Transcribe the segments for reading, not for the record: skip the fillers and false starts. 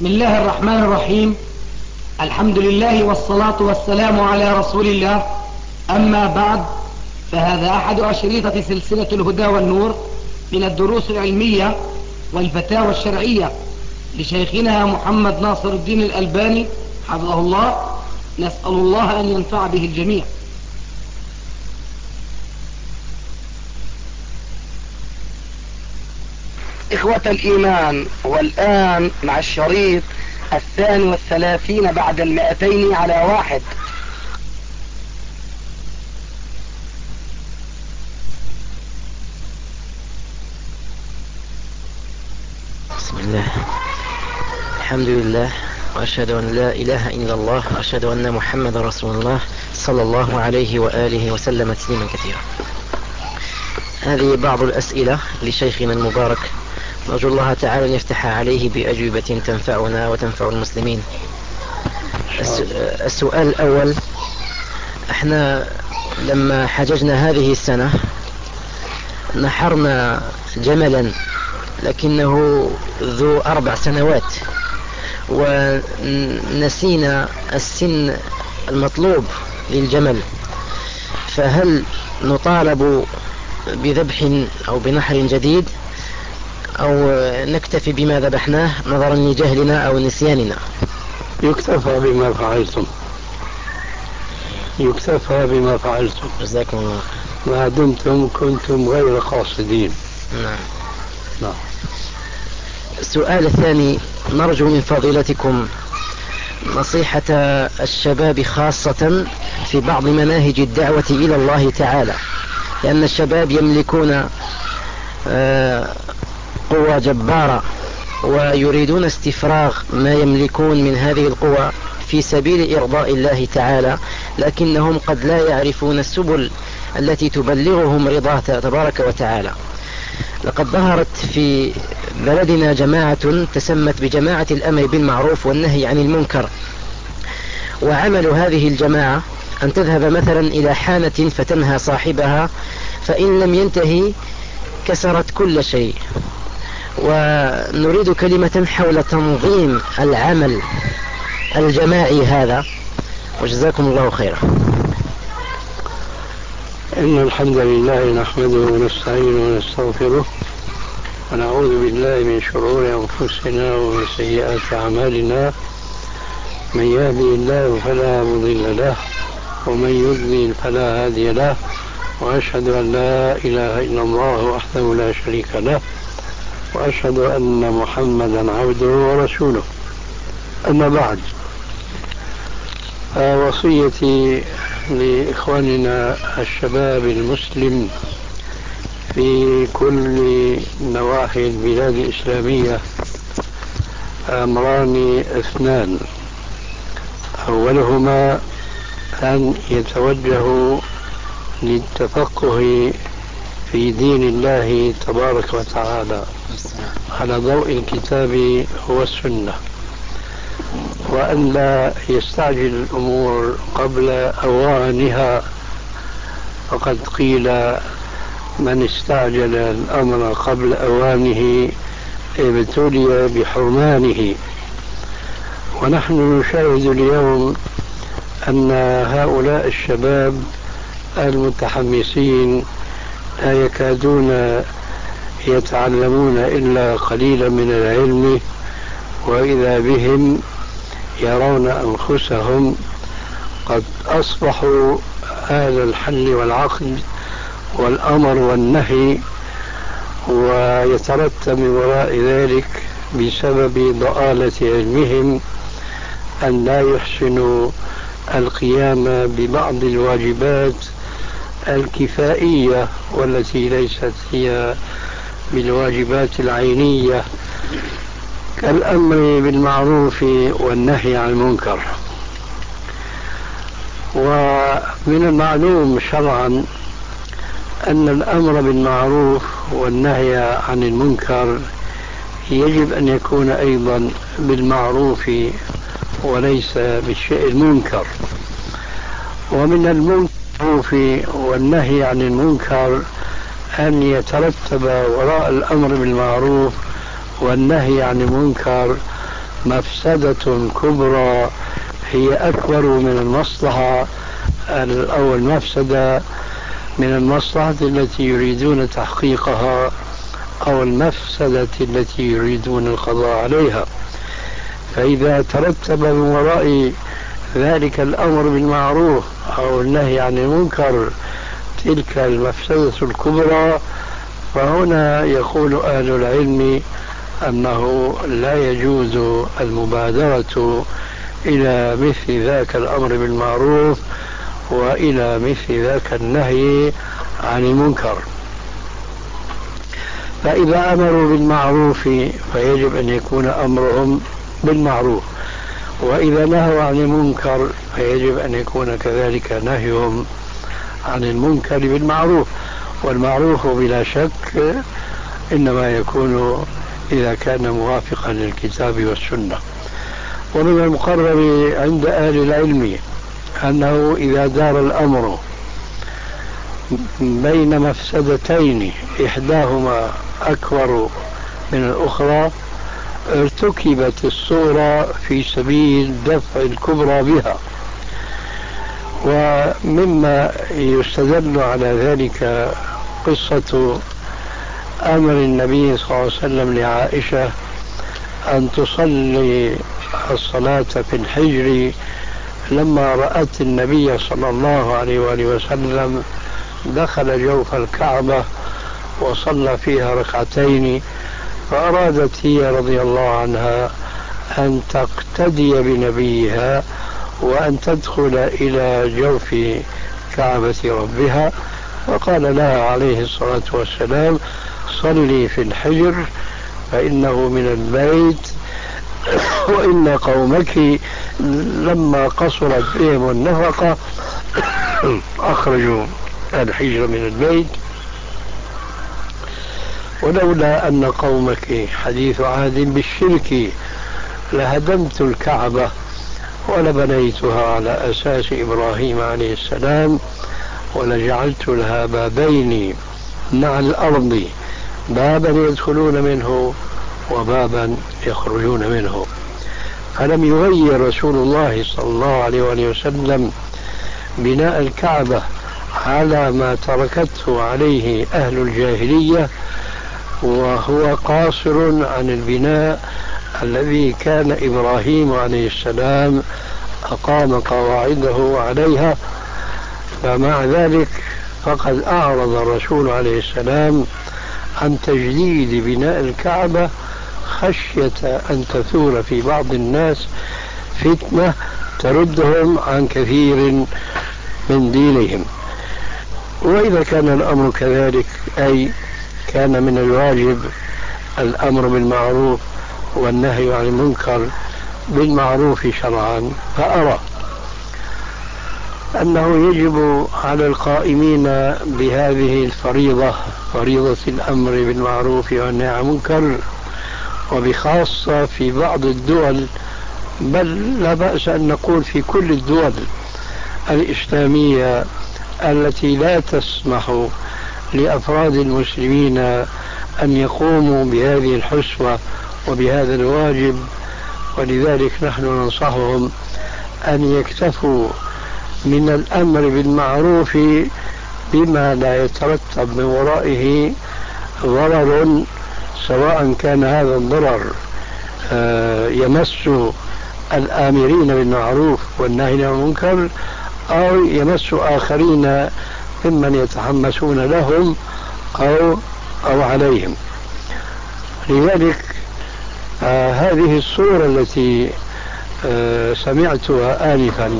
بسم الله الرحمن الرحيم. الحمد لله والصلاة والسلام على رسول الله. أما بعد، فهذا أحد أشريطة سلسلة الهدى والنور من الدروس العلمية والفتاوى الشرعية لشيخنا محمد ناصر الدين الألباني حفظه الله. نسأل الله أن ينفع به الجميع. إخوة الإيمان، والآن مع الشريط 32 بعد 200 على 1. بسم الله، الحمد لله، وأشهد أن لا إله إلا الله، وأشهد أن محمد رسول الله صلى الله عليه وآله وسلم تسليما كثيرا. هذه بعض الأسئلة لشيخنا المبارك، نرجو الله تعالى أن يفتح عليه بأجوبة تنفعنا وتنفع المسلمين. السؤال الأول: احنا لما حججنا هذه السنة نحرنا جملا لكنه ذو 4 سنوات، ونسينا السن المطلوب للجمل، فهل نطالب بذبح أو بنحر جديد أو نكتفي بما ذبحناه نظرا لجهلنا أو نسياننا؟ يكتفى بما فعلتم، يكتفى بما فعلتم. جزاكم الله ما دمتم كنتم غير قاصدين. نعم. السؤال الثاني: نرجو من فضيلتكم نصيحة الشباب خاصة في بعض مناهج الدعوة إلى الله تعالى، لأن الشباب يملكون قوة جبارة ويريدون استفراغ ما يملكون من هذه القوة في سبيل إرضاء الله تعالى، لكنهم قد لا يعرفون السبل التي تبلغهم رضاه تبارك وتعالى. لقد ظهرت في بلدنا جماعة تسمت بجماعة الأمر بالمعروف والنهي عن المنكر، وعمل هذه الجماعة أن تذهب مثلا إلى حانة فتنهى صاحبها، فإن لم ينتهي كسرت كل شيء. ونريد كلمة حول تنظيم العمل الجماعي هذا، وجزاكم الله خيرا. إن الحمد لله نحمده ونستعينه ونستغفره، ونعوذ بالله من شرور أنفسنا ومن سيئات أعمالنا. من يهدي الله فلا مضل له، ومن يضلل فلا هادي له، وأشهد أن لا إله إلا الله وحده لا شريك له، وأشهد أن محمدا عبده ورسوله. أما بعد، وصيتي لإخواننا الشباب المسلم في كل نواحي البلاد الإسلامية أمران 2: أولهما أن يتوجهوا للتفقه في دين الله تبارك وتعالى على ضوء الكتاب والسنة، وأن لا يستعجل الأمور قبل أوانها، فقد قيل: من استعجل الأمر قبل أوانه ابتلي بحرمانه. ونحن نشاهد اليوم أن هؤلاء الشباب المتحمسين لا يكادون يتعلمون إلا قليلا من العلم، وإذا بهم يرون أنفسهم قد أصبحوا أهل الحل والعقد والأمر والنهي، ويترتب من وراء ذلك بسبب ضآلة علمهم أن لا يحسنوا القيام ببعض الواجبات الكفائية، والتي ليست هي بالواجبات العينية، كالأمر بالمعروف والنهي عن المنكر. ومن المعلوم شرعا أن الأمر بالمعروف والنهي عن المنكر يجب أن يكون أيضا بالمعروف وليس بالشيء المنكر. ومن المعروف والنهي عن المنكر أن يترتب وراء الأمر بالمعروف والنهي عن المنكر مفسدة كبرى هي أكبر من المصلحة أو المفسدة من المصلحة التي يريدون تحقيقها أو المفسدة التي يريدون القضاء عليها. فإذا ترتب من وراء ذلك الأمر بالمعروف أو النهي عن المنكر تلك المفسدة الكبرى، فهنا يقول أهل العلم أنه لا يجوز المبادرة إلى مثل ذاك الأمر بالمعروف وإلى مثل ذاك النهي عن المنكر. فإذا أمروا بالمعروف فيجب أن يكون أمرهم بالمعروف، وإذا نهوا عن المنكر فيجب أن يكون كذلك نهيهم عن المنكر بالمعروف. والمعروف بلا شك إنما يكون إذا كان موافقا للكتاب والسنة. ومن المقرر عند أهل العلم أنه إذا دار الأمر بين مفسدتين إحداهما أكبر من الأخرى ارتكبت الصورة في سبيل دفع الكبرى بها. ومما يستدل على ذلك قصة أمر النبي صلى الله عليه وسلم لعائشة أن تصلي الصلاة في الحجر لما رأت النبي صلى الله عليه وآله وسلم دخل جوف الكعبة وصلى فيها ركعتين، فأرادت هي رضي الله عنها أن تقتدي بنبيها وأن تدخل إلى جوف كعبة ربها، وقال لها عليه الصلاة والسلام: صلي في الحجر فإنه من البيت، وإن قومك لما قصرت بهم النفقة أخرجوا الحجر من البيت، ولولا أن قومك حديث عهد بالشرك لهدمت الكعبة ولبنيتها على أساس إبراهيم عليه السلام ولجعلت لها بابين مع الأرض، بابا يدخلون منه وبابا يخرجون منه. فلم يغير رسول الله صلى الله عليه وسلم بناء الكعبة على ما تركته عليه أهل الجاهلية، وهو قاصر عن البناء الذي كان إبراهيم عليه السلام أقام قواعده عليها. فمع ذلك فقد أعرض الرسول عليه السلام عن تجديد بناء الكعبة خشية أن تثور في بعض الناس فتنة تردهم عن كثير من دينهم. وإذا كان الأمر كذلك، أي كان من الواجب الأمر بالمعروف والنهي عن المنكر بالمعروف شرعا، فأرى أنه يجب على القائمين بهذه الفريضة، فريضة الأمر بالمعروف والنهي عن المنكر، وبخاصة في بعض الدول، بل لا بأس أن نقول في كل الدول الإسلامية التي لا تسمح لأفراد المسلمين أن يقوموا بهذه الحسوة وبهذا الواجب. ولذلك نحن ننصحهم أن يكتفوا من الأمر بالمعروف بما لا يترتب من ورائه ضرر، سواء كان هذا الضرر يمس الآمرين بالمعروف والناهين عن المنكر أو يمس آخرين ممن يتحمسون لهم أو عليهم. لذلك هذه الصورة التي سمعتها آنفا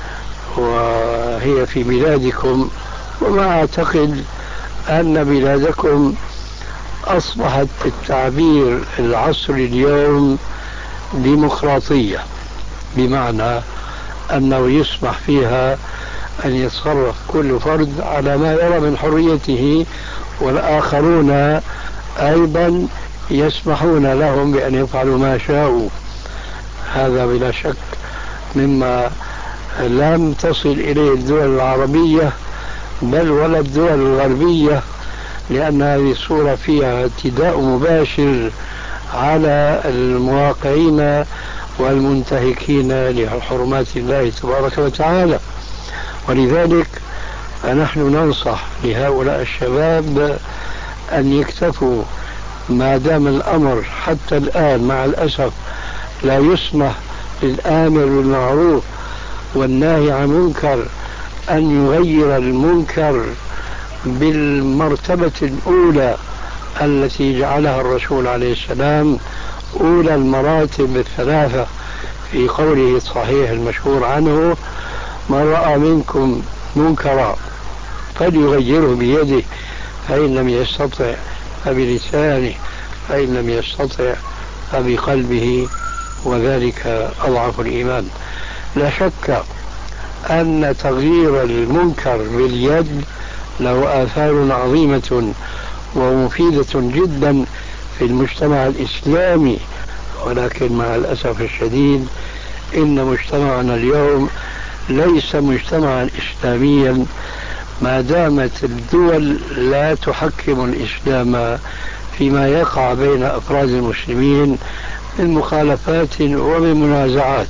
وهي في بلادكم، وما أعتقد أن بلادكم أصبحت التعبير العصري اليوم ديمقراطية، بمعنى أنه يسمح فيها أن يتصرف كل فرد على ما يرى من حريته، والآخرون أيضا يسمحون لهم بأن يفعلوا ما شاءوا. هذا بلا شك مما لم تصل إليه الدول العربية بل ولا الدول الغربية، لأن هذه الصورة فيها اعتداء مباشر على المواقعين والمنتهكين لحرمات الله تبارك وتعالى. ولذلك فنحن ننصح لهؤلاء الشباب أن يكتفوا ما دام الأمر حتى الآن مع الأسف لا يسمح للآمر بالمعروف والناهي عن المنكر أن يغير المنكر بالمرتبة الأولى التي جعلها الرسول عليه السلام أولى المراتب الثلاثة في قوله الصحيح المشهور عنه: من رأى منكم منكرا فليغيره بيده، فإن لم يستطع فبلسانه، فإن لم يستطع فبقلبه، وذلك أضعف الإيمان. لا شك أن تغيير المنكر باليد له آثار عظيمة ومفيدة جدا في المجتمع الإسلامي، ولكن مع الأسف الشديد إن مجتمعنا اليوم ليس مجتمعا إسلاميا ما دامت الدول لا تحكم الإسلام فيما يقع بين أفراد المسلمين من مخالفات ومن منازعات.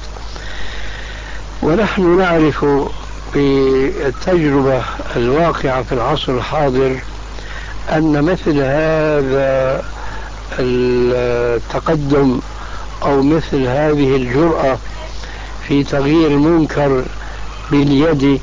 ونحن نعرف بالتجربة الواقعة في العصر الحاضر أن مثل هذا التقدم أو مثل هذه الجرأة في تغيير المنكر باليد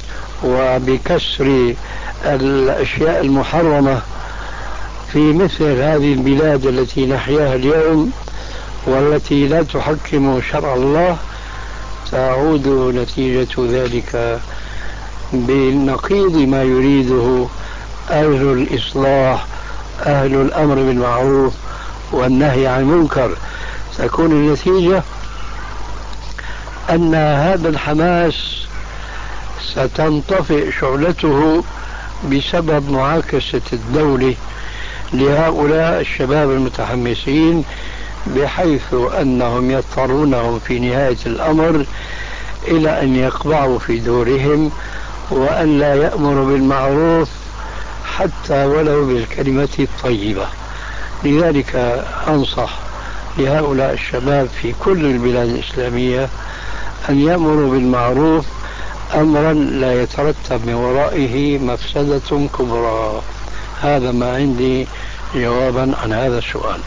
وبكسر الأشياء المحرمة في مثل هذه البلاد التي نحياها اليوم والتي لا تحكم شرع الله، تعود نتيجة ذلك بنقيض ما يريده أهل الإصلاح، أهل الأمر بالمعروف والنهي عن المنكر. تكون النتيجة أن هذا الحماس ستنطفئ شعلته بسبب معاكسة الدولة لهؤلاء الشباب المتحمسين، بحيث أنهم يضطرونهم في نهاية الأمر إلى أن يقبعوا في دورهم وأن لا يأمروا بالمعروف حتى ولو بالكلمة الطيبة. لذلك أنصح لهؤلاء الشباب في كل البلاد الإسلامية أن يأمروا بالمعروف أمرا لا يترتب من ورائه مفسدة كبرى. هذا ما عندي جوابا عن هذا السؤال.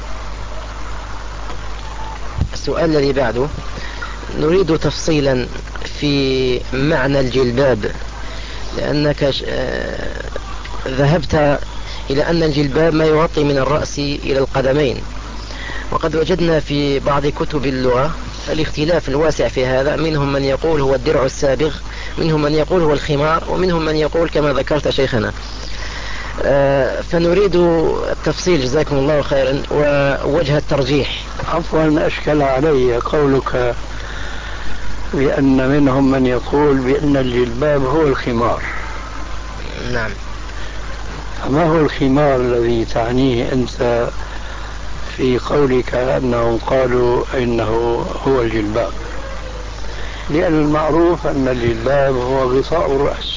السؤال الذي بعده نريد تفصيلا في معنى الجلباب، لأنك ذهبت إلى أن الجلباب ما يغطي من الرأس إلى القدمين، وقد وجدنا في بعض كتب اللغة الاختلاف الواسع في هذا، منهم من يقول هو الدرع السابغ، منهم من يقول هو الخمار، ومنهم من يقول كما ذكرت شيخنا. فنريد التفصيل جزاكم الله خيرا ووجه الترجيح. عفوا، أشكل علي قولك بأن منهم من يقول بأن الجلباب هو الخمار. نعم. فما هو الخمار الذي تعنيه أنت في قولك أنهم قالوا إنه هو الجلباب؟ لأن المعروف أن الجلباب هو غطاء الرأس،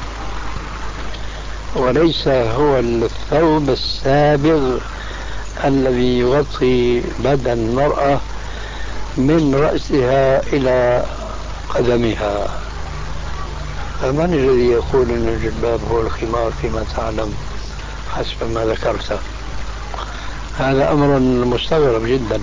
وليس هو الثوب السابغ الذي يغطي بدن المرأة من رأسها إلى قدمها. فمن الذي يقول أن الجلباب هو الخمار فيما تعلم حسب ما ذكرت؟ هذا أمر مستغرب جدا.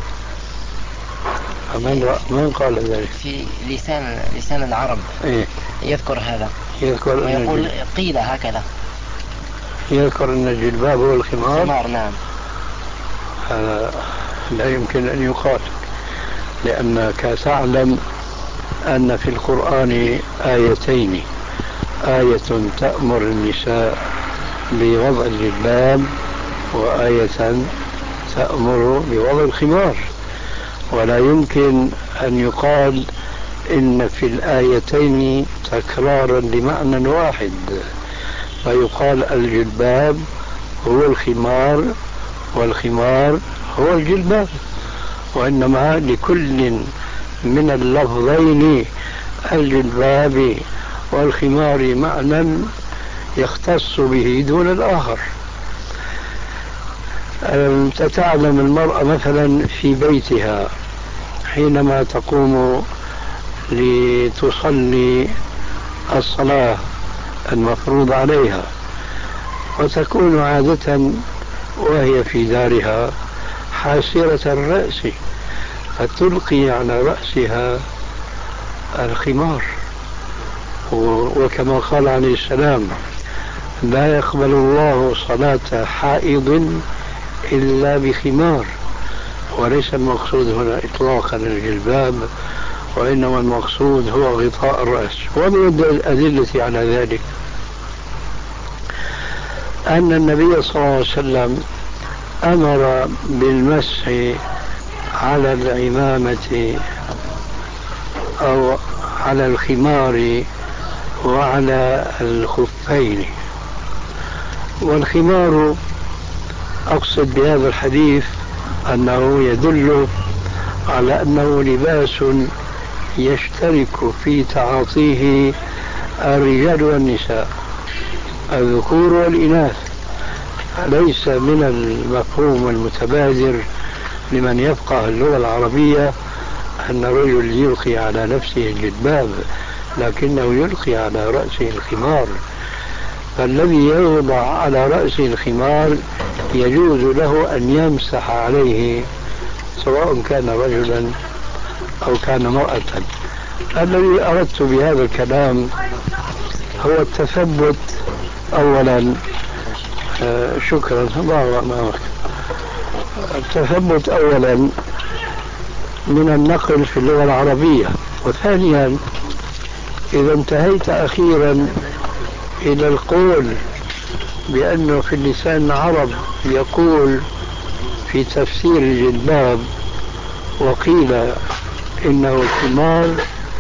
من قال ذلك؟ في لسان العرب إيه؟ يذكر هذا، يذكر ويقول قيل هكذا، يذكر أن الجلباب هو الخمار. نعم. هذا لا يمكن أن يقال، لأنك تعلم أن في القرآن آيتين: آية تأمر النساء بوضع الجلباب، وآية تأمر بوضع الخمار. ولا يمكن أن يقال إن في الآيتين تكرارا لمعنى واحد، فيقال الجلباب هو الخمار والخمار هو الجلباب، وإنما لكل من اللفظين الجلباب والخمار معنى يختص به دون الآخر. تتعلم المرأة مثلا في بيتها حينما تقوم لتصلي الصلاة المفروض عليها، وتكون عادة وهي في دارها حاسرة الرأس، فتلقي على رأسها الخمار، وكما قال عليه السلام: لا يقبل الله صلاة حائض إلا بخمار. وليس المقصود هنا إطلاقا الجلباب، وإنما المقصود هو غطاء الرأس. ومن الأدلة على ذلك أن النبي صلى الله عليه وسلم أمر بالمسح على العمامة أو على الخمار وعلى الخفين. والخمار أقصد بهذا الحديث أنه يدل على أنه لباس يشترك في تعاطيه الرجال والنساء، الذكور والإناث. ليس من المفهوم المتبادر لمن يفقه اللغة العربية أن الرجل يلقي على نفسه الجلباب، لكنه يلقي على رأسه الخمار. فالذي يوضع على رأسه الخمار يجوز له أن يمسح عليه سواء كان رجلا أو كان امرأة. الذي أردت بهذا الكلام هو التثبت أولا، شكرا الله أمامك، التثبت أولا من النقل في اللغة العربية. وثانيا إذا انتهيت أخيرا إلى القول بأنه في اللسان العرب يقول في تفسير الجلباب وقيل إنه خمار،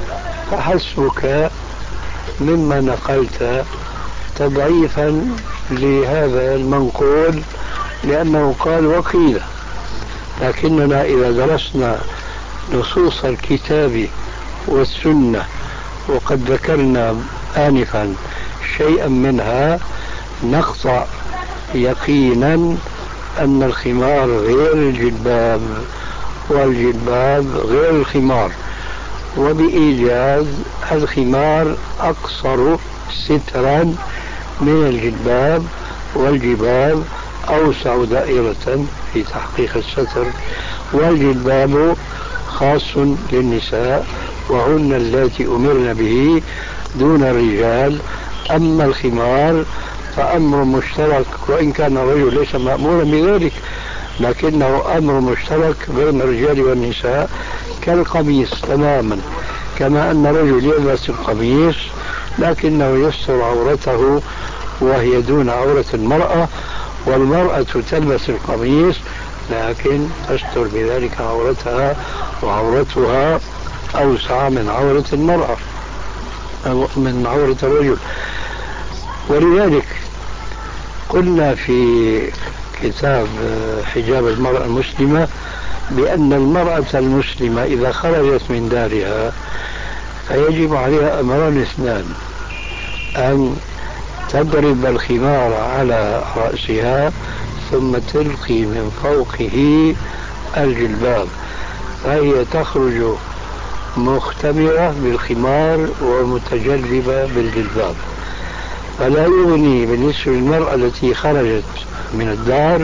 فحسبك مما نقلت تضعيفا لهذا المنقول، لأنه قال وقيل. لكننا إذا درسنا نصوص الكتاب والسنة وقد ذكرنا آنفا شيئا منها نقطع يقينا أن الخمار غير الجلباب والجلباب غير الخمار، وبإيجاز الخمار أقصر سترا من الجلباب، والجلباب أوسع دائرة في تحقيق الستر، والجلباب خاص للنساء وهن اللاتي أمرن به دون الرجال. أما الخمار فأمر مشترك، وإن كان الرجل ليس مأمورا بذلك لكنه أمر مشترك بين الرجال والنساء كالقميص تماما، كما أن الرجل يلبس القميص لكنه يستر عورته وهي دون عورة المرأة، والمرأة تلبس القميص لكن تستر بذلك عورتها، وعورتها أوسع من عورة المرأة أو من عورة الرجل. ولذلك قلنا في كتاب حجاب المرأة المسلمة بأن المرأة المسلمة إذا خرجت من دارها فيجب عليها أمران اثنان: أن تضرب الخمار على رأسها ثم تلقي من فوقه الجلباب، فهي تخرج مختمرة بالخمار ومتجلبة بالجلباب. فلا يغني بالنسبة للمرأة التي خرجت من الدار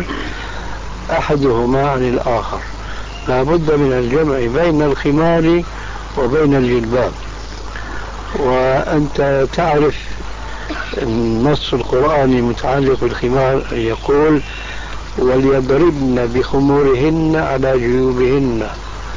أحدهما عن الآخر، لا بد من الجمع بين الخمار وبين الجلباب. وأنت تعرف النص القرآني المتعلق بالخمار يقول: وليضربن بخمورهن على جيوبهن.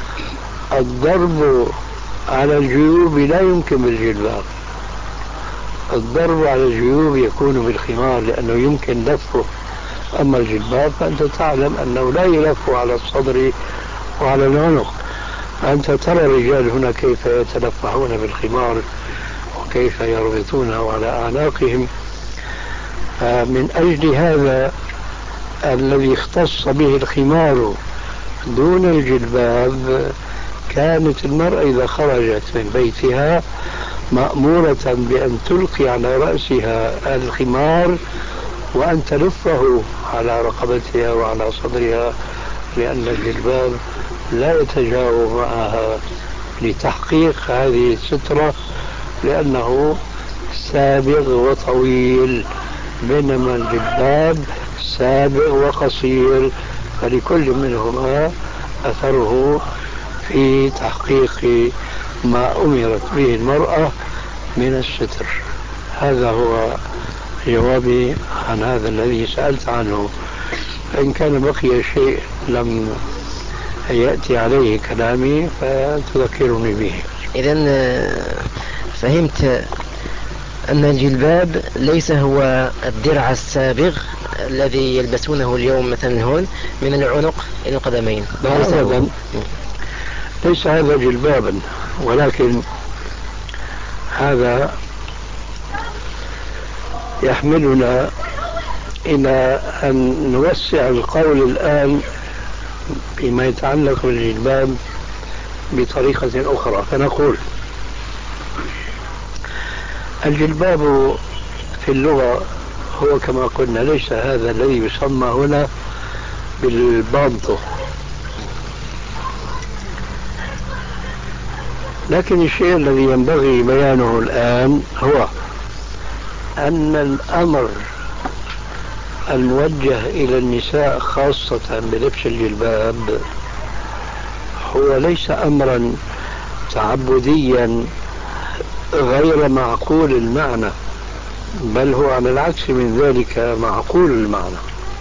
الضرب على الجيوب لا يمكن بالجلباب، الضرب على الجيوب يكون بالخمار لأنه يمكن لفه. أما الجلباب فأنت تعلم أنه لا يلف على الصدر وعلى العنق. أنت ترى الرجال هنا كيف يتلفحون بالخمار وكيف يربطونه على أعناقهم. من أجل هذا الذي اختص به الخمار دون الجلباب كانت المرأة إذا خرجت من بيتها مأمورة بأن تلقي على رأسها الخمار وأن تلفه على رقبتها وعلى صدرها، لأن الجلباب لا يتجاوب معها لتحقيق هذه السترة، لأنه سابغ وطويل، بينما الجلباب سابغ وقصير، فلكل منهما أثره في تحقيق ما أمرت به المرأة من الستر. هذا هو جوابي عن هذا الذي سألت عنه. فإن كان بقي شيء لم يأتي عليه كلامي فتذكرني به. إذن فهمت أن الجلباب ليس هو الدرع السابغ الذي يلبسونه اليوم مثلا هون من العنق إلى القدمين. ليس هذا جلبابا، ولكن هذا يحملنا إلى أن نوسع القول الآن فيما يتعلق بالجلباب بطريقة أخرى. فنقول الجلباب في اللغة هو كما قلنا ليس هذا الذي يسمى هنا بالبانطو، لكن الشيء الذي ينبغي بيانه الآن هو أن الأمر الموجه إلى النساء خاصة بلبس الجلباب هو ليس أمرا تعبديا غير معقول المعنى، بل هو على العكس من ذلك معقول المعنى.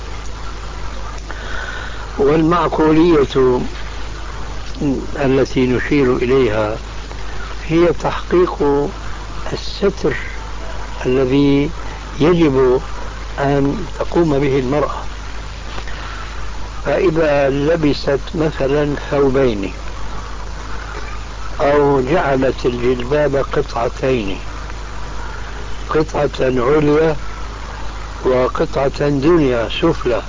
والمعقولية التي نشير إليها هي تحقيق الستر الذي يجب أن تقوم به المرأة. فإذا لبست مثلا ثوبين أو جعلت الجلباب قطعتين، قطعة عليا وقطعة دنيا سفلى،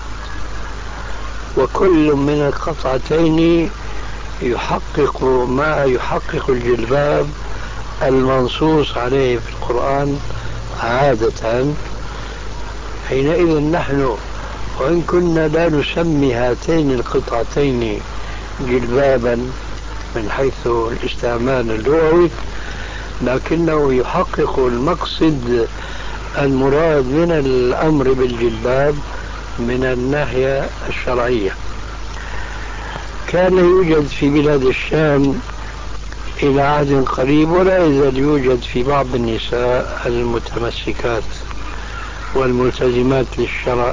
وكل من القطعتين يحقق ما يحقق الجلباب المنصوص عليه في القرآن عادة، حينئذ نحن وإن كنا لا نسمي هاتين القطعتين جلبابا من حيث الاستعمال اللغوي، لكنه يحقق المقصد المراد من الأمر بالجلباب من الناحية الشرعية. كان يوجد في بلاد الشام إلى عهد قريب، ولا يزال يوجد في بعض النساء المتمسكات والملتزمات للشرع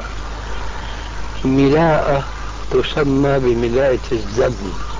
ملاءة تسمى بملاءة الزم.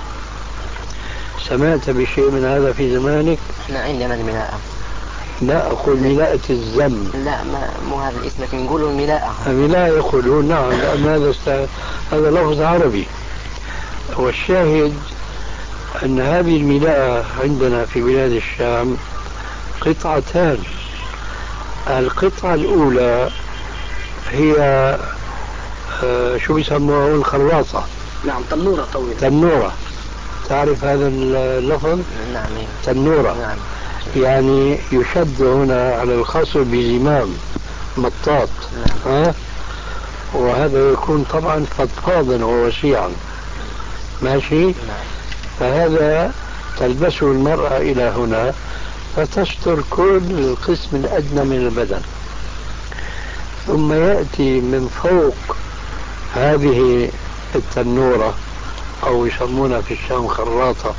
سمعت بشيء من هذا في زمانك؟ احنا عندنا الملاءة. لا أقول ملاءة الزم. لا مو هذا الاسم، لكن نقولوا الملاءة. الملاءة يقولون نعم، لأن هذا لفظ عربي. والشاهد أن هذه الملاءة عندنا في بلاد الشام قطعتان. القطعة الأولى هي شو بيسموها الخراطة. نعم، تنورة طويلة. تنورة، تعرف هذا اللفظ؟ نعم. تنورة. نعم. يعني يشد هنا على الخصر بزمام مطاط. نعم. وهذا يكون طبعا فضفاضا ووسيعا. ماشي. نعم. فهذا تلبسه المرأة إلى هنا فتستر كل القسم الأدنى من البدن، ثم يأتي من فوق هذه التنورة أو يسمونها في الشام خراطة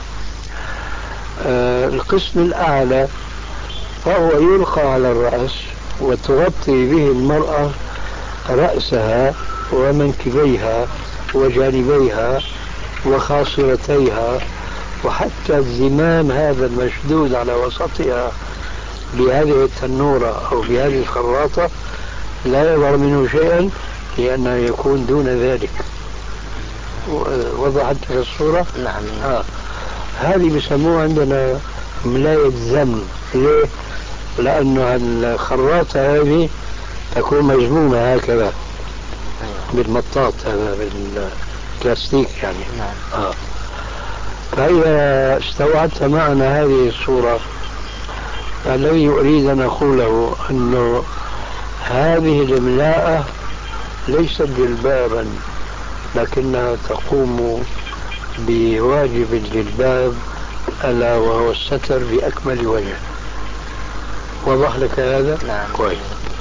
القسم الأعلى، فهو يلقى على الرأس وتغطي به المرأة رأسها ومنكبيها وجانبيها وخاصرتيها، وحتى الزمام هذا المشدود على وسطها بهذه التنورة أو بهذه الخراطة لا يظهر منه شيئا، لأنه يكون دون ذلك. وضحت الصورة؟ نعم. هذه بسموها عندنا ملاية زم. ليه؟ لأنه الخراطة هذه تكون مجمومة هكذا بالمطاط، هذا بالبلاستيك يعني. نعم. فإذا استوعبت معنى هذه الصورة، الذي أريد أن أقوله أنه هذه الملاءة ليست جلبابا لكنها تقوم بواجب الجلباب ألا وهو الستر بأكمل وجه. وضح لك هذا؟ نعم. كويس.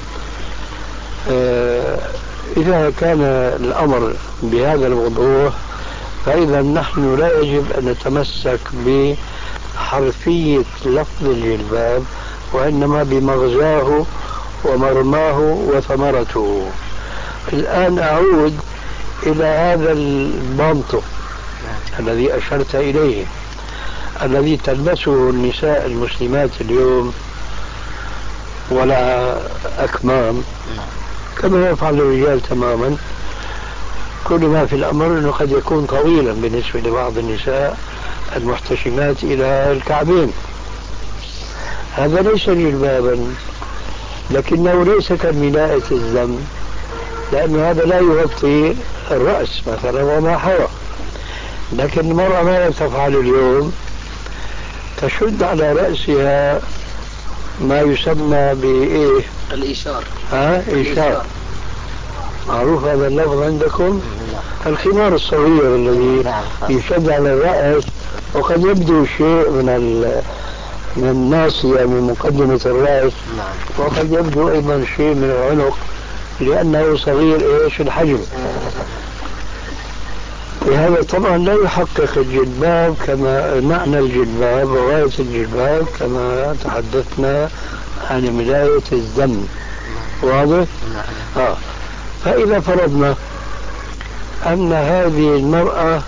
إذا كان الأمر بهذا الوضوح فإذا نحن لا يجب أن نتمسك بحرفية لفظ الجلباب وإنما بمغزاه ومرماه وثمرته. الآن أعود إلى هذا المنطق الذي أشرت إليه الذي تلبسه النساء المسلمات اليوم ولا أكمام كما يفعل الرجال تماما. كل ما في الأمر أنه قد يكون طويلا بالنسبة لبعض النساء المحتشمات إلى الكعبين. هذا ليس جلبابا لكنه ليس كملاءة الذم، لأن هذا لا يغطي الرأس مثلا وما حوى. لكن المرأة ماذا تفعل اليوم؟ تشد على رأسها ما يسمى بإيه؟ الإيشار. إيشار. معروف هذا اللفظ عندكم؟ الخمار الصغير الذي يشد على الرأس وقد يبدو شيء من الناصية من مقدمة الرأس، وقد يبدو أيضا شيء من العنق لأنه صغير إيش الحجم. وهذا طبعا لا يحقق الجلباب كما معنى الجلباب وغاية الجلباب كما تحدثنا عن ملاية الذم. واضح؟ فإذا فرضنا أن هذه المرأة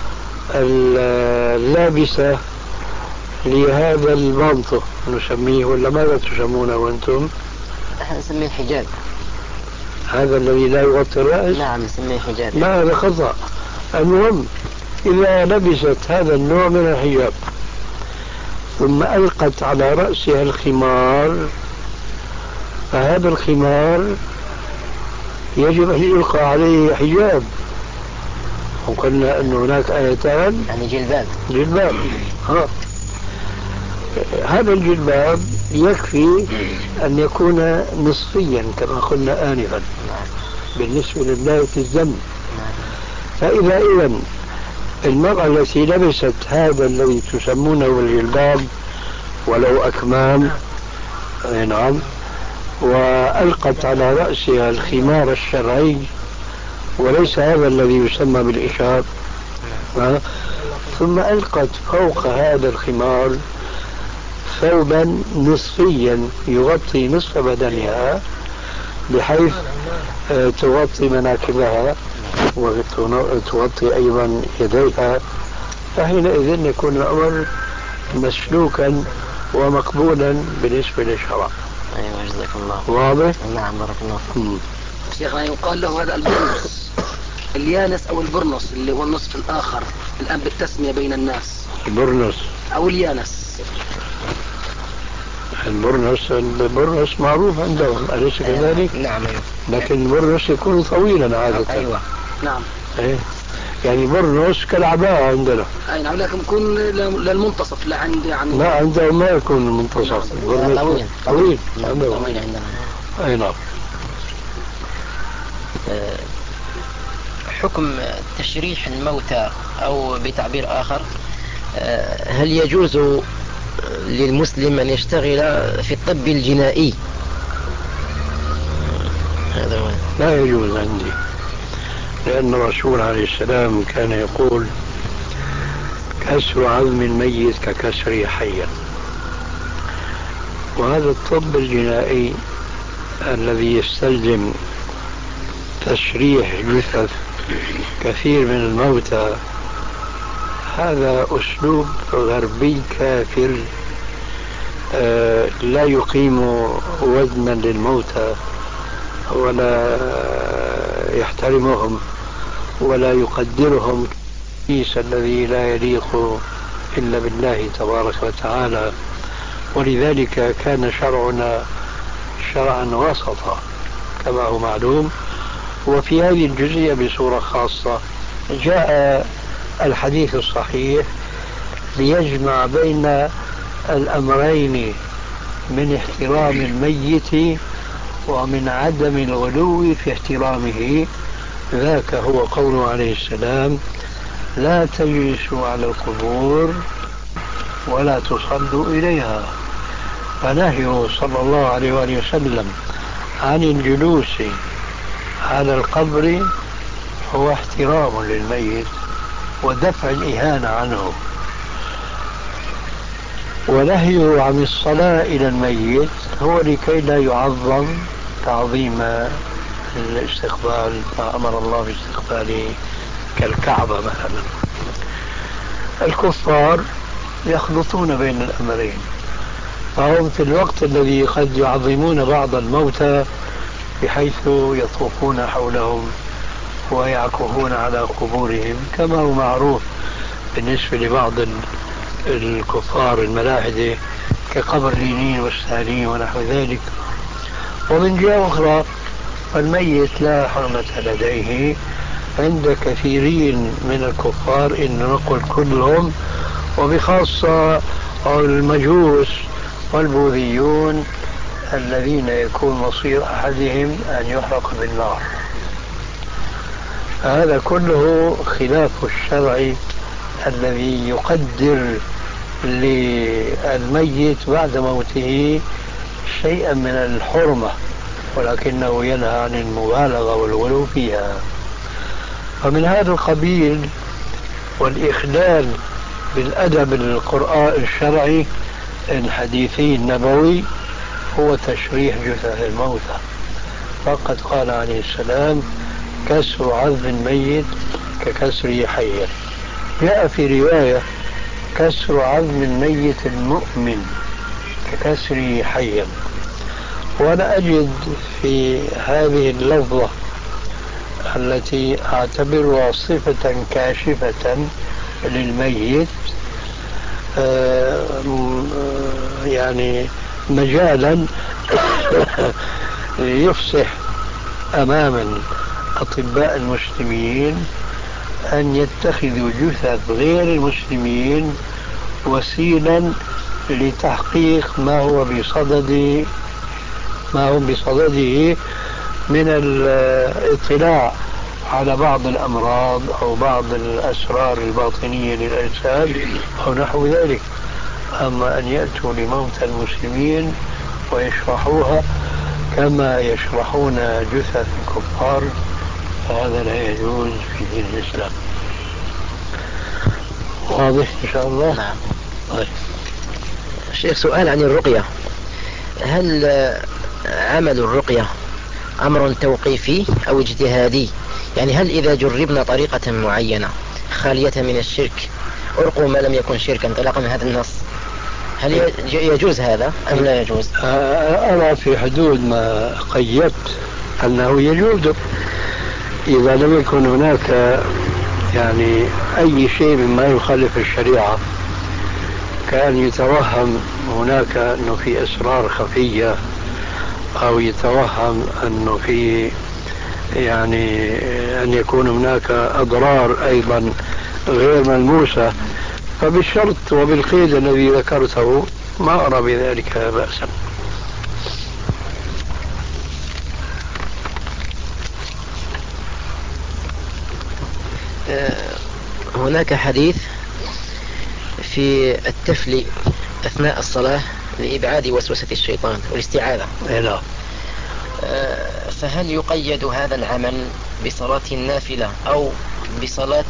اللابسة لهذا المنطق نسميه ولا ماذا تسمونه أنتم؟ نحن نسميه حجاب. هذا الذي لا يغطي الرأس؟ نعم نسميه حجاب. لا هذا خطأ. المهم إذا لبست هذا النوع من الحجاب ثم ألقت على رأسها الخمار فهذا الخمار يجب أن يلقى عليه حجاب. وقلنا أن هناك آيتان يعني جلباب. هذا الجلباب يكفي أن يكون نصفيا كما قلنا آنفا بالنسبة لبداية الذم. فإذا المرأة التي لبست هذا الذي تسمونه الجلباب ولو أكمام نعم وألقت على رأسها الخمار الشرعي وليس هذا الذي يسمى بالإشار ثم ألقت فوق هذا الخمار ثوبا نصفيا يغطي نصف بدنها بحيث تغطي مناكبها وتغطي أيضا يديها، فحينئذ يكون الأمر مسلوكا ومقبولا بالنسبة للشرع. أيوة جزاك الله. واضح؟ نعم بارك الله فيك. شيخنا يقال له هذا البرنس اليانس أو البرنس اللي هو النصف الآخر الآن بالتسمية بين الناس. البرنس أو اليانس. البرنس معروف عندهم أليس كذلك؟ نعم. لكن البرنس يكون طويلا عادة. أيوة. نعم. يعني برنس كالعباءة عندنا. أي نعم لكن يكون للمنتصف لا عندهم ما يكون المنتصف. طويل عندهم. أي نعم. حكم تشريح الموتى أو بتعبير آخر هل يجوز للمسلم أن يشتغل في الطب الجنائي؟ هذا هو. لا يجوز عندي، لأن الرسول عليه السلام كان يقول كسر عظم الميت ككسره حيا. وهذا الطب الجنائي الذي يستلزم تشريح جثث كثير من الموتى هذا أسلوب غربي كافر لا يقيم وزنا للموتى ولا يحترمهم ولا يقدرهم التقديس الذي لا يليق إلا بالله تبارك وتعالى. ولذلك كان شرعنا شرعا وسطا كما هو معلوم. وفي هذه الجزئية بصورة خاصة جاء الحديث الصحيح ليجمع بين الأمرين من احترام الميت ومن عدم الغلو في احترامه. ذاك هو قوله عليه السلام: لا تجلسوا على القبور ولا تصلوا إليها. فنهيه صلى الله عليه وآله وسلم عن الجلوس على القبر هو احترام للميت ودفع الإهانة عنه، ونهيه عن الصلاة إلى الميت هو لكي لا يعظم تعظيم الاستقبال ما أمر الله باستقباله كالكعبة مثلا. الكفار يخلطون بين الأمرين، فهم في الوقت الذي قد يعظمون بعض الموتى بحيث يطوفون حولهم ويعكفون على قبورهم كما هو معروف بالنسبة لبعض الكفار الملاحدة كقبر لينين والسالين ونحو ذلك. ومن جهة أخرى الميت لا حرمة لديه عند كثيرين من الكفار، إن نقول كلهم، وبخاصة المجوس والبوذيون الذين يكون مصير أحدهم أن يحرق بالنار. هذا كله خلاف الشرع الذي يقدر للميت بعد موته شيئا من الحرمة، ولكنه ينهى عن المبالغة والغلو فيها. فمن هذا القبيل والإخلال بالأدب القرآن الشرعي الحديثي النبوي هو تشريح جثث الموتى. فقد قال عليه السلام: كسر عظم الميت ككسره حيا. جاء في رواية: كسر عظم الميت المؤمن ككسره حيا. وأنا أجد في هذه اللفظة التي أعتبرها صفة كاشفة للميت يعني مجالا يفصح أمام أطباء المسلمين أن يتخذوا جثث غير المسلمين وسيلا لتحقيق ما هو بصدده من الاطلاع على بعض الأمراض أو بعض الأسرار الباطنية للأجساد أو نحو ذلك. أما أن يأتوا لموتى المسلمين ويشرحوها كما يشرحون جثث الكفار فهذا لا يجوز في دين الإسلام. واضح إن شاء الله؟ نعم. شيخ، سؤال عن الرقية: هل عمل الرقية أمر توقيفي أو اجتهادي؟ يعني هل إذا جربنا طريقة معينة خالية من الشرك أرقوا ما لم يكن شركا انطلاقا من هذا النص، هل يجوز هذا أم لا يجوز؟ أنا في حدود ما قيدت أنه يجوز إذا لم يكن هناك يعني أي شيء مما يخالف الشريعة، كان يتوهم هناك أنه في أسرار خفية أو يتوهم أنه في يعني أن يكون هناك أضرار أيضا غير ملموسة، فبالشرط وبالقيد الذي ذكرته ما أرى بذلك بأسا. هناك حديث في التفل أثناء الصلاة لإبعاد وسوسة الشيطان والاستعاذة. لا. فهل يقيد هذا العمل بصلاة النافلة أو بصلاة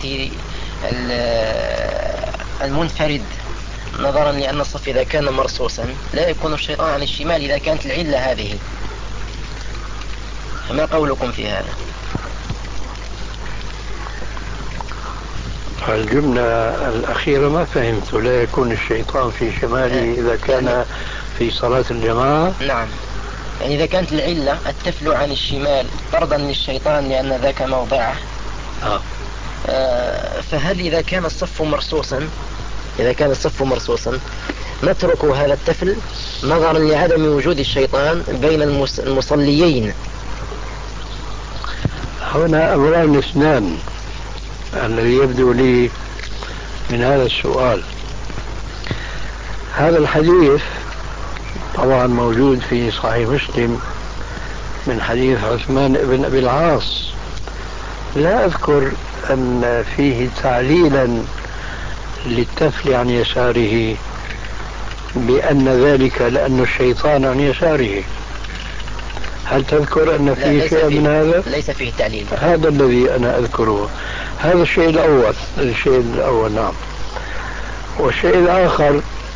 المنفرد، نظرا لأن الصف إذا كان مرصوصا لا يكون الشيطان عن الشمال إذا كانت العلة هذه؟ فما قولكم في هذا؟ الجملة الأخيرة ما فهمت. لا يكون الشيطان في شمالي إذا كان في صلاة الجماعة؟ نعم، يعني إذا كانت العلة التفل عن الشمال طردا للشيطان لأن ذاك موضعه، فهل إذا كان الصف مرصوصا نترك هذا التفل نظرا لعدم وجود الشيطان بين المصليين؟ هنا أمران اثنان الذي يبدو لي من هذا السؤال. هذا الحديث طبعا موجود في صحيح مسلم من حديث عثمان بن أبي العاص لا أذكر أن فيه تعليلا للتفل عن يساره بأن ذلك لأن الشيطان عن يساره. هل تذكر أن فيه شيء من هذا؟ ليس فيه تعليل. هذا الذي أنا أذكره، هذا الشيء الأول. نعم. والشيء الآخر،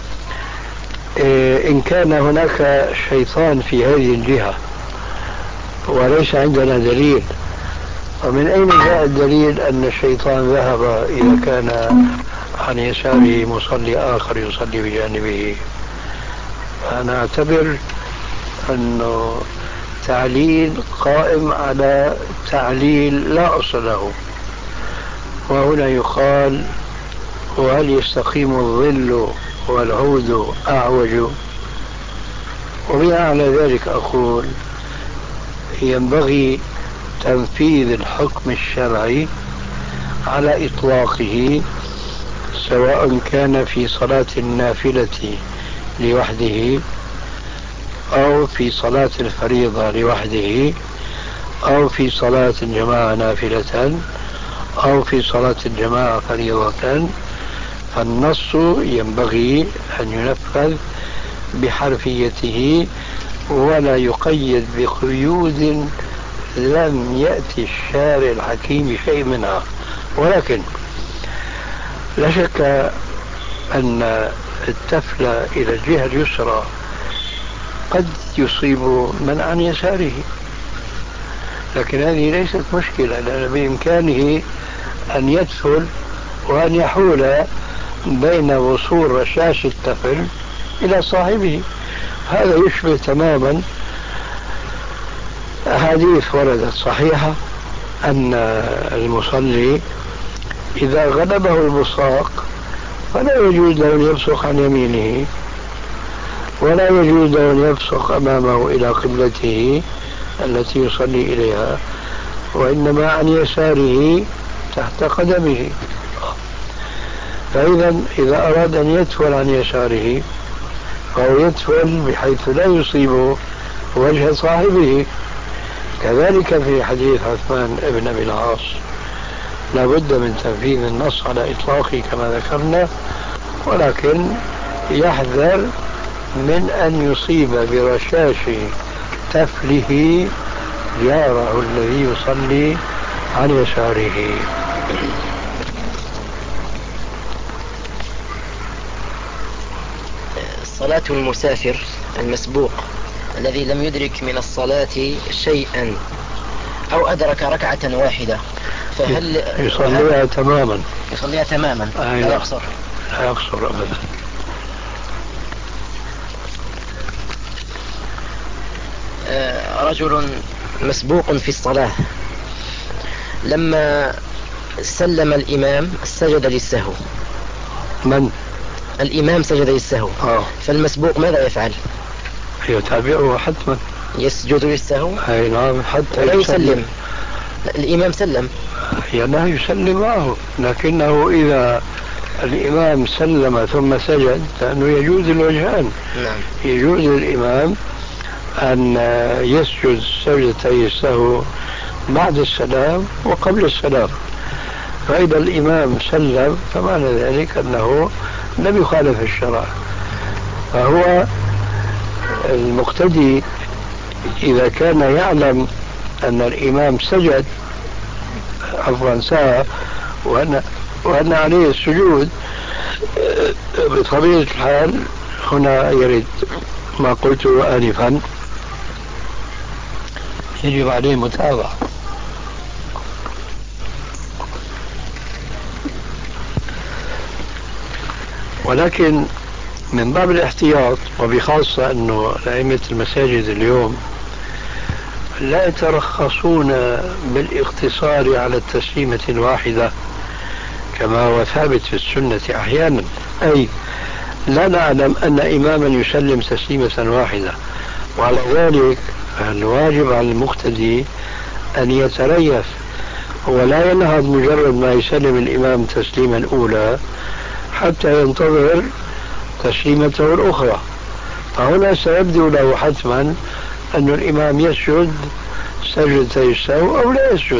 إن كان هناك شيطان في هذه الجهة وليس عندنا دليل، ومن أين جاء الدليل أن الشيطان ذهب إذا كان عن يساره مصلي آخر يصلي بجانبه؟ أنا أعتبر أنه تعليل قائم على تعليل لا أصل له. وهنا يقال: وهل يستقيم الظل والعود أعوج؟ وبناء على ذلك أقول: ينبغي تنفيذ الحكم الشرعي على إطلاقه، سواء كان في صلاة النافلة لوحده، أو في صلاة الفريضة لوحده، أو في صلاة الجماعة نافلة، أو في صلاة الجماعة فريضة. فالنص ينبغي أن ينفذ بحرفيته ولا يقيد بقيود لم يأتي الشارع الحكيم شيء منها. ولكن لا شك أن التفل إلى الجهة اليسرى قد يصيب من عن يساره، لكن هذه ليست مشكلة، لأن بإمكانه أن يدخل وأن يحول بين وصول رشاش التفل إلى صاحبه. هذا يشبه تماما أحاديث وردت صحيحة أن المصلي إذا غلبه البصاق فلا يجوز له أن يبصق عن يمينه، ولا يجوز له أن يبصق أمامه إلى قبلته التي يصلي إليها، وإنما عن يساره تحت قدمه. فإذا إذا أراد أن يدفل عن يساره فهو يدفل بحيث لا يصيب وجه صاحبه. كذلك في حديث عثمان بن أبي العاص لا بد من تنفيذ النص على إطلاقه كما ذكرنا، ولكن يحذر من أن يصيب برشاش تفله جاره الذي يصلي عن يساره. صلاة المسافر المسبوق الذي لم يدرك من الصلاة شيئا أو أدرك ركعة واحدة، فهل يصليها تماما؟ يصليها تماما لا يقصر؟ لا يقصر أبدا. رجل مسبوق في الصلاة لما سلم الإمام سجد للسهو. من؟ الإمام سجد للسهو. فالمسبوق ماذا يفعل؟ يتابعه حتما، يسجد للسهو. أي نعم، حتى لا يسلم. الإمام سلم، لا يسلم معه، لكنه إذا الإمام سلم ثم سجد لأنه يجوز الوجهان. نعم. يجوز للإمام أن يسجد سجدتي السهو بعد السلام وقبل السلام، فإذا الإمام سلم فمعنى ذلك أنه لم يخالف الشرع. فهو المقتدي إذا كان يعلم أن الإمام سجد ساعة وأن عليه السجود، بطبيعة الحال هنا يرد ما قلته آنفا، يجب عليه متابعة. ولكن من باب الاحتياط، وبخاصة أنه أئمة المساجد اليوم لا يترخصون بالاقتصار على التسليمة الواحدة كما هو ثابت في السنة أحيانا، أي لا نعلم أن إماما يسلم تسليمة واحدة، وعلى ذلك الواجب على المقتدي أن يتريث ولا ينهض مجرد ما يسلم الإمام تسليما الأولى حتى ينتظر تسليمته الأخرى. فهنا سيبدو له حتما أن الإمام يسجد سجدة السهو أو لا يسجد.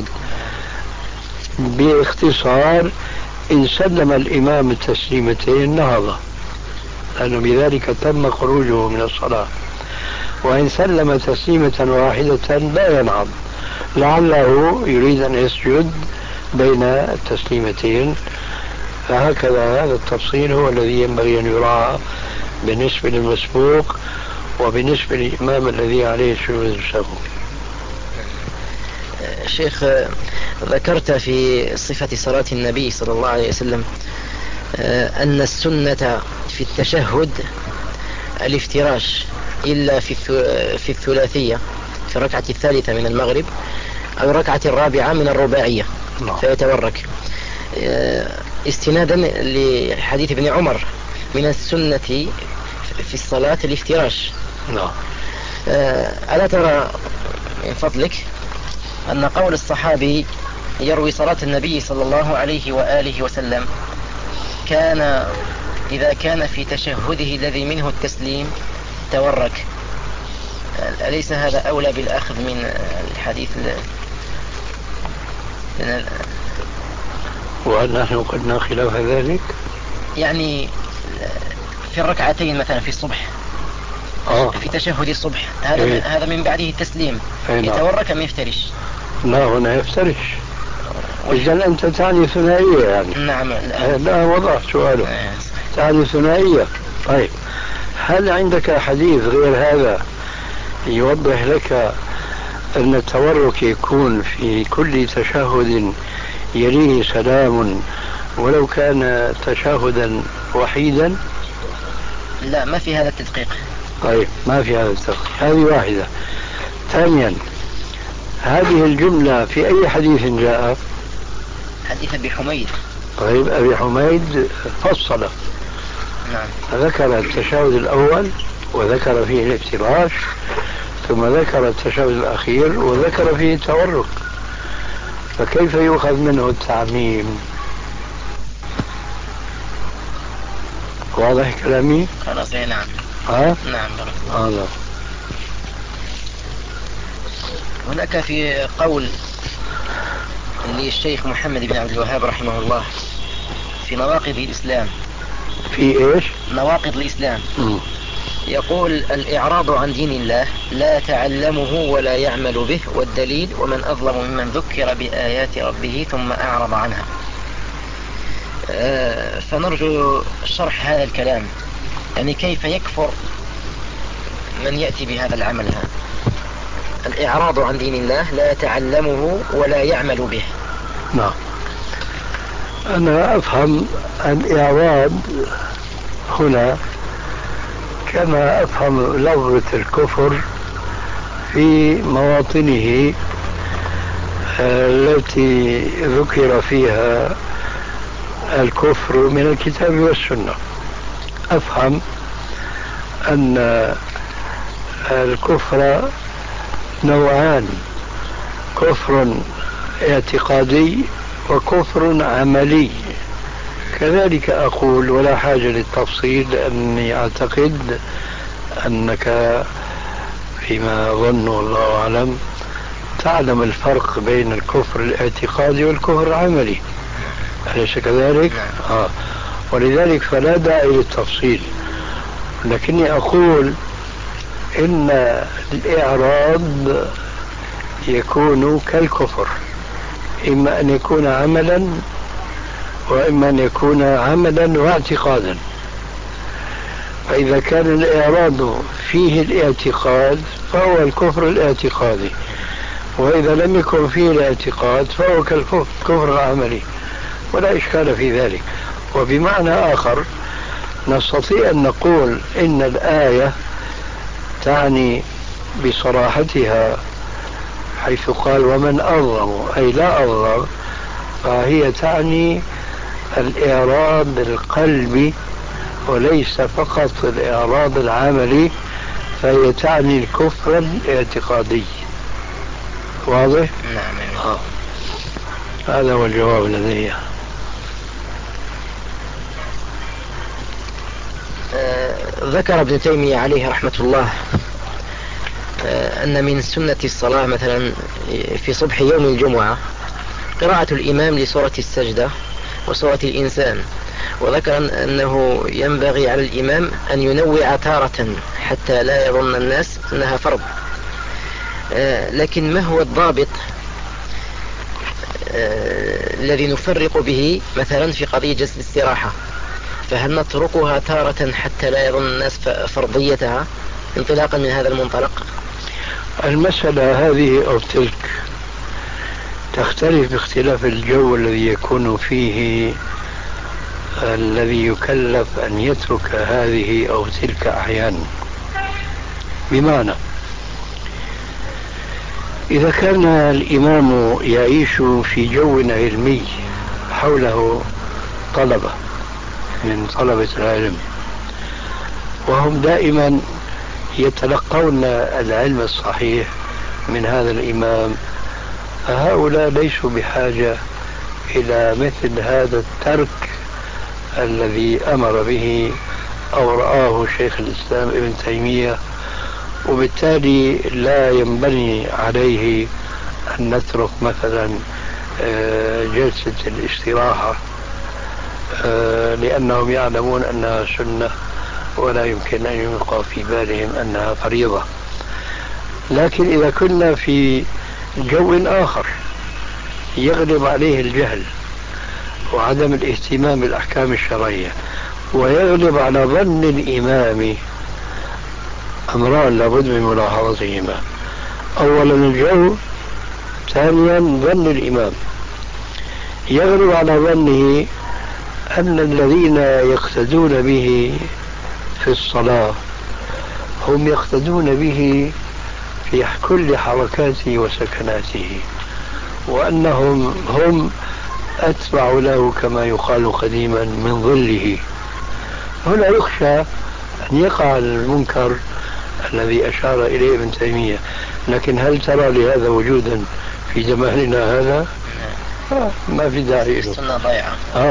باختصار إن سلم الإمام التسليمتين نهض، لأنه بذلك تم خروجه من الصلاة، وإن سلم تسليمة واحدة لا ينهض، لعله يريد أن يسجد بين التسليمتين. فهكذا هذا التفصيل هو الذي ينبغي أن يراعى بالنسبة للمسبوق وبالنسبة للإمام الذي عليه سجود السهو. شيخ، ذكرت في صفة صلاة النبي صلى الله عليه وسلم أن السنة في التشهد الافتراش إلا في الثلاثية، في الركعة الثالثة من المغرب أو الركعة الرابعة من الرباعية فيتورك، استنادا لحديث ابن عمر من السنة في الصلاة الافتراش. ألا ترى من فضلك أن قول الصحابي يروي صلاة النبي صلى الله عليه وآله وسلم كان إذا كان في تشهده الذي منه التسليم تورك، أليس هذا أولى بالأخذ من الحديث؟ وهل نحن قلنا خلاف ذلك؟ يعني في الركعتين مثلا في الصبح، في تشهد الصبح هذا من بعده التسليم يتورك أم يفترش؟ لا، هنا يفترش. إذا أنت تعني ثنائية يعني. نعم. لا، وضعت سؤاله. تعني ثنائية. طيب، هل عندك حديث غير هذا يوضح لك أن التورك يكون في كل تشهد يليه سلام ولو كان تشهدا وحيدا؟ لا، ما في هذا التدقيق. طيب، ما في هذا التدقيق. هذه واحدة. ثانيا، هذه الجملة في أي حديث جاء؟ حديث أبي حميد. طيب، أبي حميد فصل. نعم. ذكر التشهد الأول وذكر فيه الافتراش، ثم ذكر التشهد الأخير وذكر فيه التورك، فكيف يؤخذ منه التعميم؟ واضح كلامي؟ خلاص. نعم. نعم. الله. هناك في قول للشيخ محمد بن عبد الوهاب رحمه الله في نواقض الإسلام. في إيش؟ نواقض الإسلام. يقول: الإعراض عن دين الله لا تعلمه ولا يعمل به، والدليل: ومن أظلم ممن ذكر بآيات ربه ثم أعرض عنها. فنرجو شرح هذا الكلام، يعني كيف يكفر من يأتي بهذا العمل هذا؟ الإعراض عن دين الله لا يتعلمه ولا يعمل به. نعم. أنا أفهم الإعراض هنا كما أفهم لفظة الكفر في مواطنه التي ذكر فيها الكفر من الكتاب والسنة. أفهم أن الكفر نوعان: كفر اعتقادي وكفر عملي. كذلك أقول، ولا حاجة للتفصيل، لأني أعتقد أنك فيما أظن والله أعلم تعلم الفرق بين الكفر الاعتقادي والكفر العملي، أليس كذلك؟ ولذلك فلا داعي للتفصيل، لكني أقول إن الإعراض يكون كالكفر، إما أن يكون عملا وإما أن يكون عملا واعتقادا. فإذا كان الإعراض فيه الاعتقاد فهو الكفر الاعتقادي، وإذا لم يكن فيه الاعتقاد فهو كالكفر العملي، ولا إشكال في ذلك. وبمعنى آخر نستطيع أن نقول إن الآية تعني بصراحتها حيث قال ومن أظلم، أي لا أظلم، فهي تعني الإعراض القلبي وليس فقط الإعراض العملي، فهي تعني الكفر الاعتقادي. واضح؟ نعم. هذا هو الجواب لدي. ذكر ابن تيمية عليه رحمة الله أن من سنة الصلاة مثلا في صبح يوم الجمعة قراءة الإمام لسورة السجدة وسورة الإنسان، وذكر أنه ينبغي على الإمام أن ينوع تارة حتى لا يظن الناس أنها فرض. لكن ما هو الضابط الذي نفرق به مثلا في قضية جلسة الاستراحة؟ فهل نتركها تارة حتى لا يظن الناس فرضيتها انطلاقا من هذا المنطلق؟ المسألة هذه أو تلك تختلف باختلاف الجو الذي يكون فيه الذي يكلف أن يترك هذه أو تلك أحيانا. بمعنى إذا كان الإمام يعيش في جو علمي حوله طلبة من طلبة العلم وهم دائما يتلقون العلم الصحيح من هذا الإمام، فهؤلاء ليسوا بحاجة إلى مثل هذا الترك الذي أمر به أو رآه شيخ الإسلام ابن تيمية، وبالتالي لا ينبني عليه أن نترك مثلا جلسة الاستراحة لأنهم يعلمون أنها سنة ولا يمكن أن يلقى في بالهم أنها فريضة. لكن إذا كنا في جو آخر يغلب عليه الجهل وعدم الاهتمام بالأحكام الشرعية ويغلب على ظن الإمام أمران لابد من ملاحظتهما: أولا الجو، ثانيا ظن الإمام. يغلب على ظنه أن الذين يقتدون به في الصلاة هم يقتدون به في كل حركاته وسكناته، وأنهم هم أتبع له كما يقال قديما من ظله. هنا يخشى أن يقع المنكر الذي أشار إليه ابن تيمية. لكن هل ترى لهذا وجودا في زماننا هذا؟ ما في داعي له. السنة ضيعة.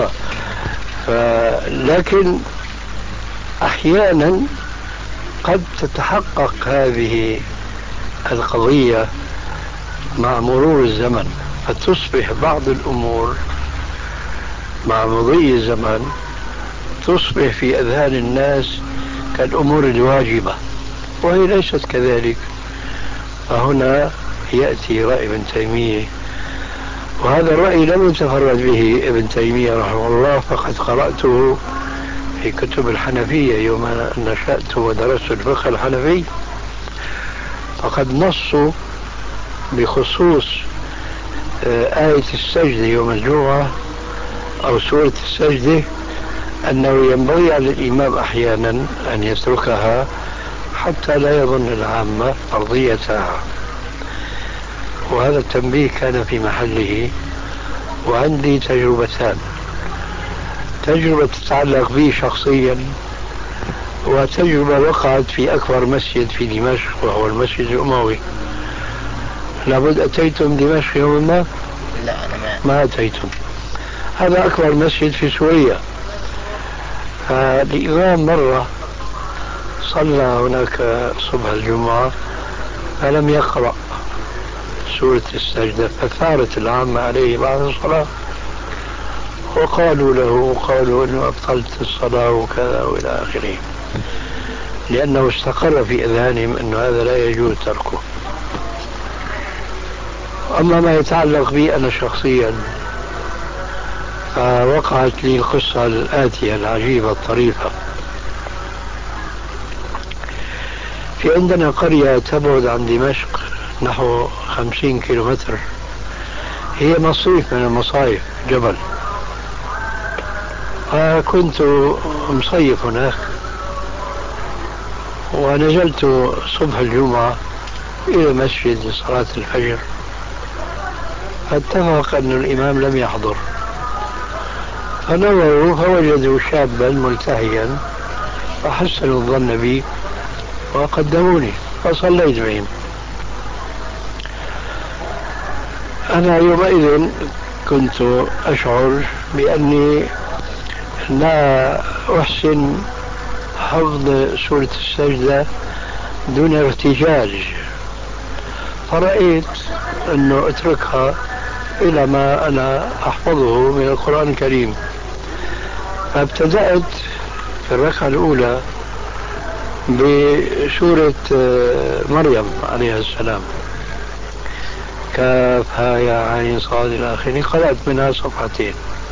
لكن أحيانا قد تتحقق هذه القضية مع مرور الزمن، فتصبح بعض الأمور مع مضي الزمن تصبح في أذهان الناس كالأمور الواجبة، وهي ليست كذلك. فهنا يأتي رأي ابن تيمية، وهذا الرأي لم يتفرد به ابن تيمية رحمه الله، فقد قرأته في كتب الحنفية يوم نشأت ودرست الفقه الحنفي، فقد نصوا بخصوص آية السجدة يوم الجمعة أو سورة السجدة أنه ينبغي على الإمام أحيانا أن يتركها حتى لا يظن العامة فرضيتها. وهذا التنبيه كان في محله. وعندي تجربتان: تجربة تتعلق بي شخصيا، وتجربة وقعت في أكبر مسجد في دمشق وهو المسجد الأموي. لابد أتيتم دمشق يوم ما؟ لا أنا ما أتيتم. هذا أكبر مسجد في سوريا. الإمام مرة صلى هناك صبح الجمعة فلم يقرأ سورة السجدة، فثارت العامة عليه بعد الصلاة وقالوا له إنه أبطلت الصلاة وكذا وإلى آخره، لأنه استقر في أذهانهم أن هذا لا يجوز تركه. أما ما يتعلق بي أنا شخصيا، فوقعت لي القصة الآتية العجيبة الطريفة. في عندنا قرية تبعد عن دمشق نحو 50 كيلومتر، هي مصيف من المصايف، جبل. كنت مصيف هناك ونزلت صبح الجمعة إلى مسجد لصلاة الفجر، فاتفق أن الإمام لم يحضر، فنظروا فوجدوا شابا ملتهيا فحسنوا الظن بي وقدموني فصليت بهم. أنا يومئذ كنت أشعر بأني لا أحسن حفظ سورة السجدة دون ارتجاج فرأيت أنه أتركها إلى ما أنا أحفظه من القرآن الكريم. فابتدأت في الركعة الأولى بسورة مريم عليه السلام، كافها يا عين صاد إلى آخره، قرأت منها صفحتين.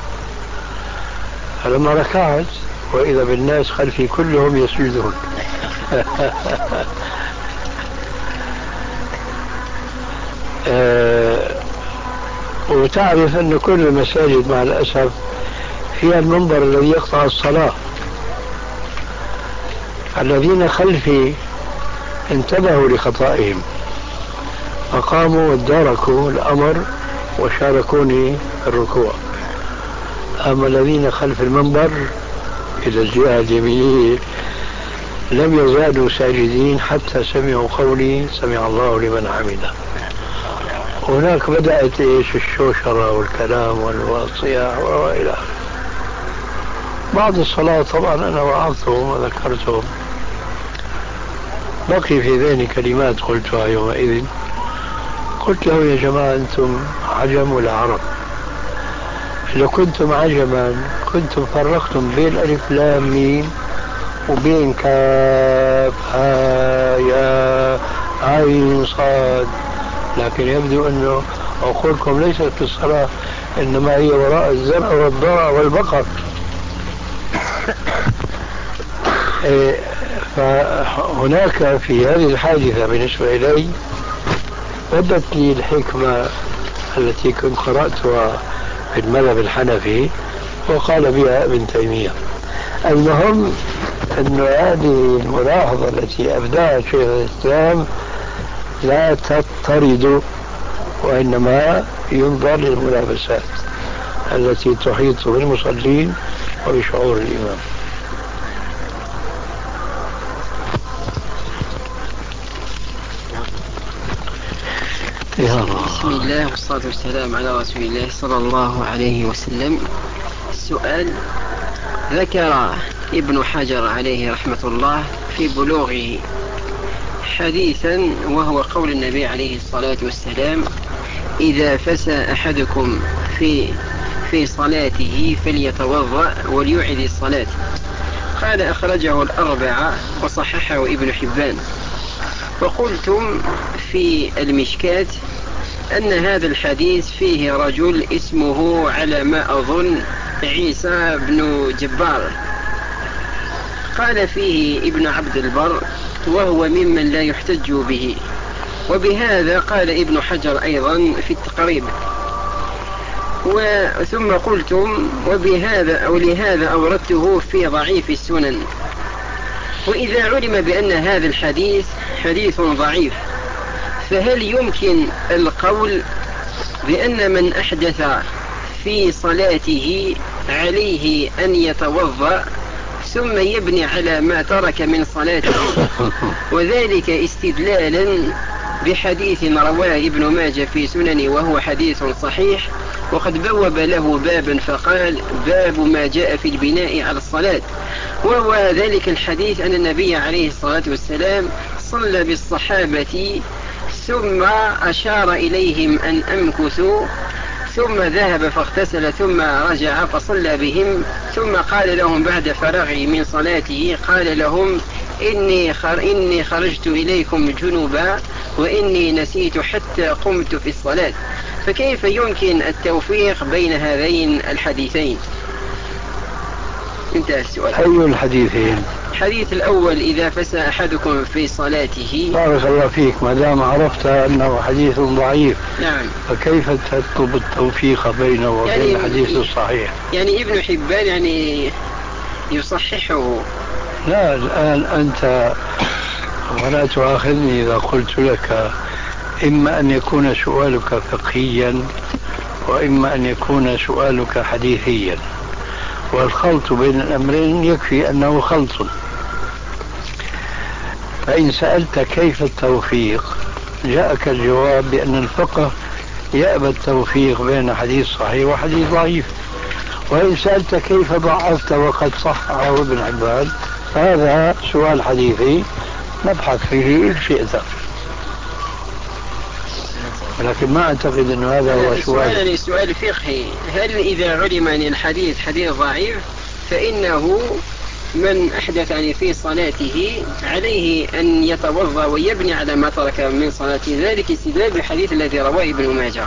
فلما ركعت وإذا بالناس خلفي كلهم يسجدون وتعرف أن كل المساجد مع الأسف فيها المنبر الذي يقطع الصلاة. الذين خلفي انتبهوا لخطائهم فقاموا واداركوا الأمر وشاركوني في الركوع. أما الذين خلف المنبر إلى الجهة اليمينية لم يزالوا ساجدين حتى سمعوا قولي سمع الله لمن حمده. هناك بدأت الشوشرة والكلام والصياح وإلى آخره. بعد الصلاة طبعا أنا وعظتهم وذكرتهم. بقي في ذهني كلمات قلتها يومئذ. قلت له يا جماعة أنتم عجم ولا عرب؟ لو كنتم عجما كنتم فرقتم بين ألف لام ميم وبين كاف ها يا عين صاد، لكن يبدو أنه عقولكم ليست في الصلاة إنما هي وراء الزرع والضرع والبقر. فهناك في هذه الحادثة بالنسبة إلي بدت لي الحكمة التي كنت قرأتها في المذهب الحنفي وقال بها ابن تيمية. المهم أن هذه الملاحظة التي أبداها شيخ الإسلام لا تضطرد، وإنما ينظر للملابسات التي تحيط بالمصلين وبشعور الإمام. بسم الله والصلاة والسلام على رسول الله صلى الله عليه وسلم. السؤال: ذكر ابن حجر عليه رحمة الله في بلوغه حديثا وهو قول النبي عليه الصلاة والسلام: إذا فسى أحدكم في صلاته فليتوضأ وليعد الصلاة. قال: أخرجه الأربعة وصححه ابن حبان. وقلتم في المشكاة أن هذا الحديث فيه رجل اسمه على ما أظن عيسى بن جبار. قال فيه ابن عبد البر وهو ممن لا يحتج به. وبهذا قال ابن حجر أيضا في التقريب. ثم قلتم وبهذا أو لهذا أوردته في ضعيف السنن. وإذا علم بأن هذا الحديث حديث ضعيف فهل يمكن القول بأن من أحدث في صلاته عليه أن يتوضأ ثم يبني على ما ترك من صلاته، وذلك استدلالا بحديث رواه ابن ماجه في سننه وهو حديث صحيح، وقد بوب له بابا فقال: باب ما جاء في البناء على الصلاة، وهو ذلك الحديث أن النبي عليه الصلاة والسلام صلى بالصحابة ثم أشار إليهم أن أمكثوا، ثم ذهب فاغتسل ثم رجع فصلى بهم، ثم قال لهم بعد فراغه من صلاته قال لهم: إني خرجت إليكم جنبا وإني نسيت حتى قمت في الصلاة. فكيف يمكن التوفيق بين هذين الحديثين؟ انتهى السؤال. أي الحديثين؟ الحديث الأول: إذا فسى أحدكم في صلاته. بارك الله فيك. ما دام عرفت أنه حديث ضعيف، نعم، فكيف تطلب التوفيق بينه وبين الحديث الصحيح؟ يعني ابن حبان يعني يصححه. لا، الآن أنت ولا تؤاخذني إذا قلت لك إما أن يكون سؤالك فقهيا وإما أن يكون سؤالك حديثيا، والخلط بين الأمرين يكفي أنه خلط. فإن سألت كيف التوفيق جاءك الجواب بأن الفقه يأبى التوفيق بين حديث صحيح وحديث ضعيف. وإن سألت كيف ضعفت وقد صححه ابن حبان فهذا سؤال حديثي نبحث فيه إن شئت. لكن ما أعتقد أن هذا هو السؤال. سؤال فقهي: هل إذا علم أن الحديث حديث ضعيف فإنه من أحدث يعني في صلاته عليه أن يتوضأ ويبني على ما ترك من صلاته، ذلك استدلال بالحديث الذي رواه ابن ماجه؟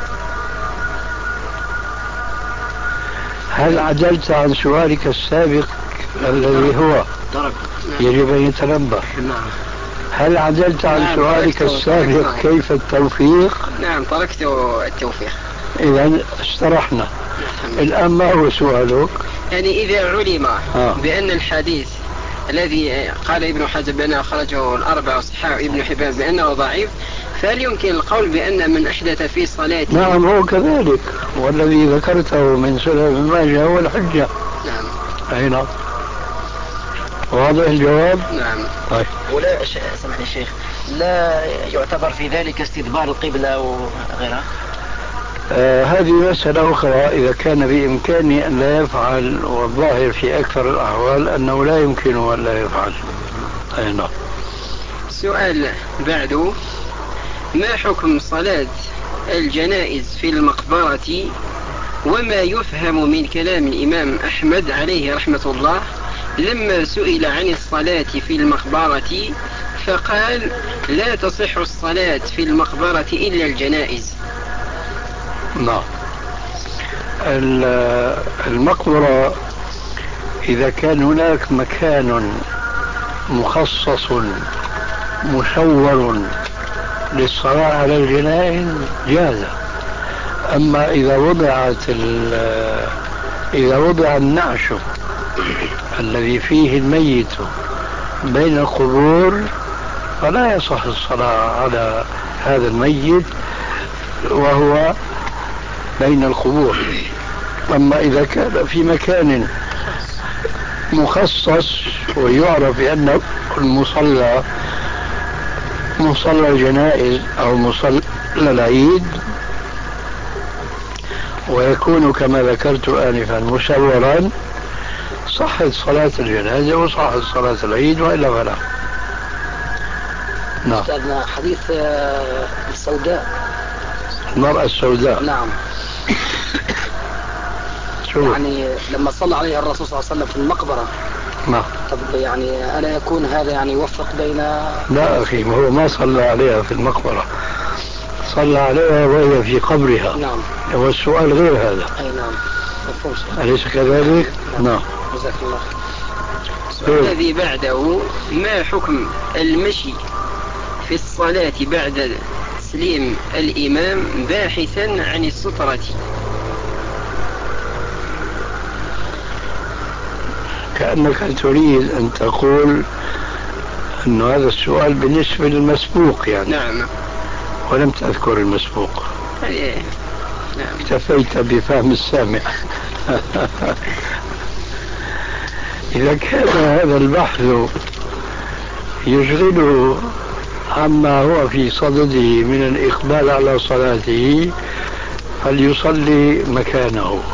هل عدلت عن سؤالك السابق الذي هو يجب أن يتنبه؟ هل عدلت عن سؤالك السابق كيف التوفيق؟ نعم، تركت التوفيق. إذا استرحنا. الآن ما هو سؤالك؟ يعني إذا علم بأن الحديث الذي قال ابن حزم بأنه أخرجه الأربعة وصححه ابن حبان بأنه ضعيف، فهل يمكن القول بأن من أحدث في صلاته؟ نعم هو كذلك، والذي ذكرته من سنن ابن ماجه هو الحجة. نعم. أي نعم. واضح الجواب؟ نعم. طيب. ولا سمعني الشيخ، لا يعتبر في ذلك استدبار القبلة وغيرها؟ هذه مسألة أخرى إذا كان بإمكانه أن لا يفعل، والظاهر في أكثر الأحوال أنه لا يمكنه أن لا يفعل. أي نعم. سؤال بعده: ما حكم صلاة الجنائز في المقبرة، وما يفهم من كلام الإمام أحمد عليه رحمة الله لما سئل عن الصلاة في المقبرة فقال: لا تصح الصلاة في المقبرة إلا الجنائز؟ نعم. المقبرة إذا كان هناك مكان مخصص مشور للصلاة على الجنائز جاز. أما إذا وضع النعش الذي فيه الميت بين القبور فلا يصح الصلاة على هذا الميت وهو بين القبور. أما إذا كان في مكان مخصص ويعرف بأنه المصلى مصلى الجنائز أو مصلى العيد، ويكون كما ذكرت آنفا مشورا، صحت صلاة الجنازة وصحت صلاة العيد، وإلا فلا. نعم. أستاذنا حديث السوداء، المرأة السوداء. نعم. يعني لما صلى عليها الرسول صلى الله عليه وسلم في المقبرة. نعم. طب يعني ألا يكون هذا يعني يوفق بين؟ لا أخي، ما هو ما صلى عليها في المقبرة، صلى عليها وهي في قبرها. نعم. هو السؤال غير هذا. أي نعم. أليس كذلك؟ نعم. جزاك الله. الذي بعده: ما حكم المشي في الصلاة بعد تسليم الإمام باحثا عن السترة؟ كأنك تريد أن تقول أن هذا السؤال بالنسبة للمسبوق يعني. نعم. ولم تذكر المسبوق. نعم. اكتفيت بفهم السامع. إذا كان هذا البحث يشغله عما هو في صدده من الإقبال على صلاته فليصلي مكانه.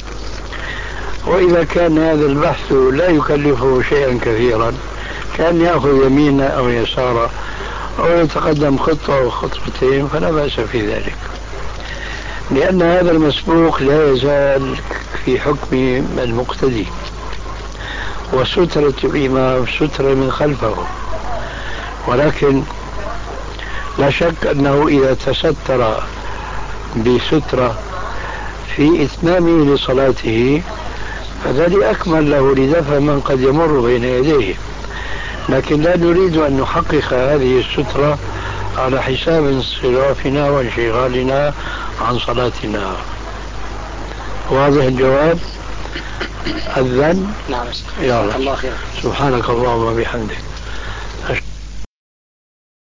وإذا كان هذا البحث لا يكلفه شيئا كثيرا، كان يأخذ يمينا أو يسارا أو يتقدم خطوة أو خطوتين، فلا بأس في ذلك، لأن هذا المسبوق لا يزال في حكم المقتدي، وسترة الإمام سترة من خلفه. ولكن لا شك أنه إذا تستر بسترة في إتمامه لصلاته فذلك أكمل له لدفع من قد يمر بين يديه، لكن لا نريد أن نحقق هذه السترة على حساب انصرافنا وانشغالنا عن صلاتنا. واضح الجواب؟ أذن؟ نعم. يا الله. سبحانك اللهم وبحمدك.